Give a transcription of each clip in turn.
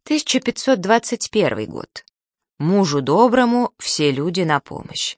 1521 год. Мужу доброму все люди на помощь.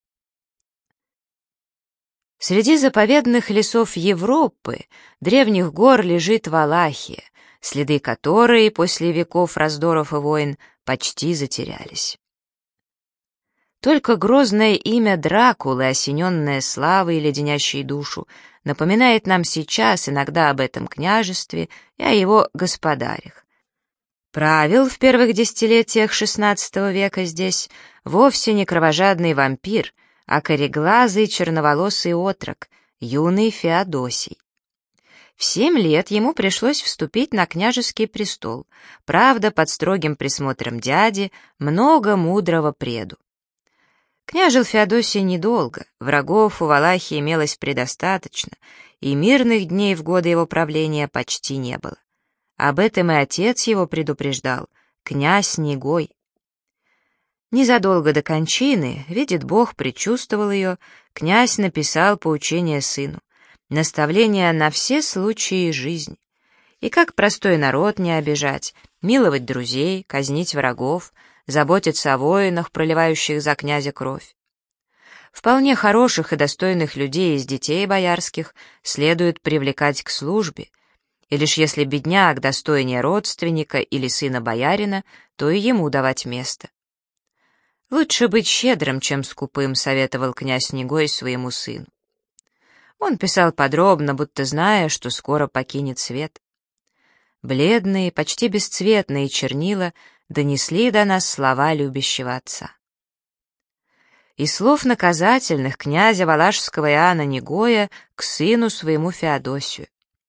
Среди заповедных лесов Европы, древних гор, лежит Валахия, следы которой после веков раздоров и войн почти затерялись. Только грозное имя Дракулы, осененное славой, леденящей душу, напоминает нам сейчас иногда об этом княжестве и о его господарях. Правил в первых десятилетиях XVI века здесь вовсе не кровожадный вампир, а кореглазый черноволосый отрок, юный Феодосий. В 7 лет ему пришлось вступить на княжеский престол, правда, под строгим присмотром дяди, много мудрого преду. Княжил Феодосий недолго, врагов у Валахии имелось предостаточно, и мирных дней в годы его правления почти не было. Об этом и отец его предупреждал, князь Нигой. Незадолго до кончины, видит Бог, предчувствовал ее, князь написал поучение сыну, наставление на все случаи жизни. И как простой народ не обижать, миловать друзей, казнить врагов, заботиться о воинах, проливающих за князя кровь. Вполне хороших и достойных людей из детей боярских следует привлекать к службе, и лишь если бедняк достойнее родственника или сына боярина, то и ему давать место. «Лучше быть щедрым, чем скупым», — советовал князь Нигой своему сыну. Он писал подробно, будто зная, что скоро покинет свет. Бледные, почти бесцветные чернила донесли до нас слова любящего отца. Из слов наказательных князя Валашского Иоанна Нигоя к сыну своему Феодосию.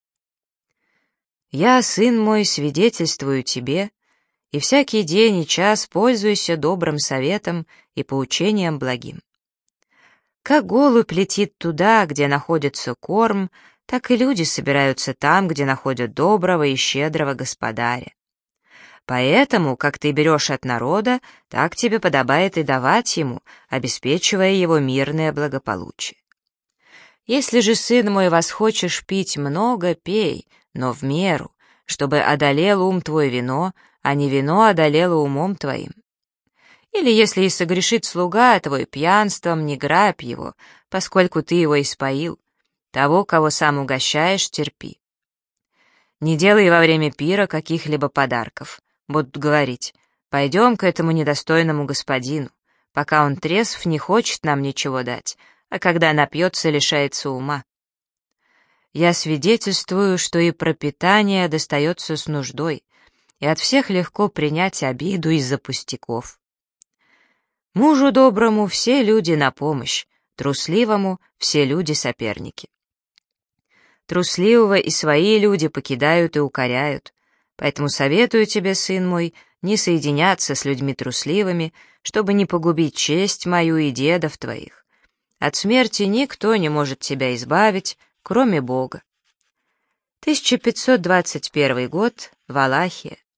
«Я, сын мой, свидетельствую тебе, и всякий день и час пользуйся добрым советом и поучением благим. Как голубь летит туда, где находится корм, так и люди собираются там, где находят доброго и щедрого господаря. Поэтому, как ты берешь от народа, так тебе подобает и давать ему, обеспечивая его мирное благополучие. Если же, сын мой, восхочешь пить много, пей, но в меру, чтобы одолел ум твой вино, а не вино одолело умом твоим. Или если и согрешит слуга твой пьянством, не грабь его, поскольку ты его испоил. Того, кого сам угощаешь, терпи. Не делай во время пира каких-либо подарков. Будут говорить: пойдем к этому недостойному господину, пока он трезв, не хочет нам ничего дать, а когда напьется, лишается ума. Я свидетельствую, что и пропитание достается с нуждой, и от всех легко принять обиду из-за пустяков. Мужу доброму все люди на помощь, трусливому все люди соперники. Трусливого и свои люди покидают и укоряют, поэтому советую тебе, сын мой, не соединяться с людьми трусливыми, чтобы не погубить честь мою и дедов твоих. От смерти никто не может тебя избавить, кроме Бога. 1521 год, Валахия.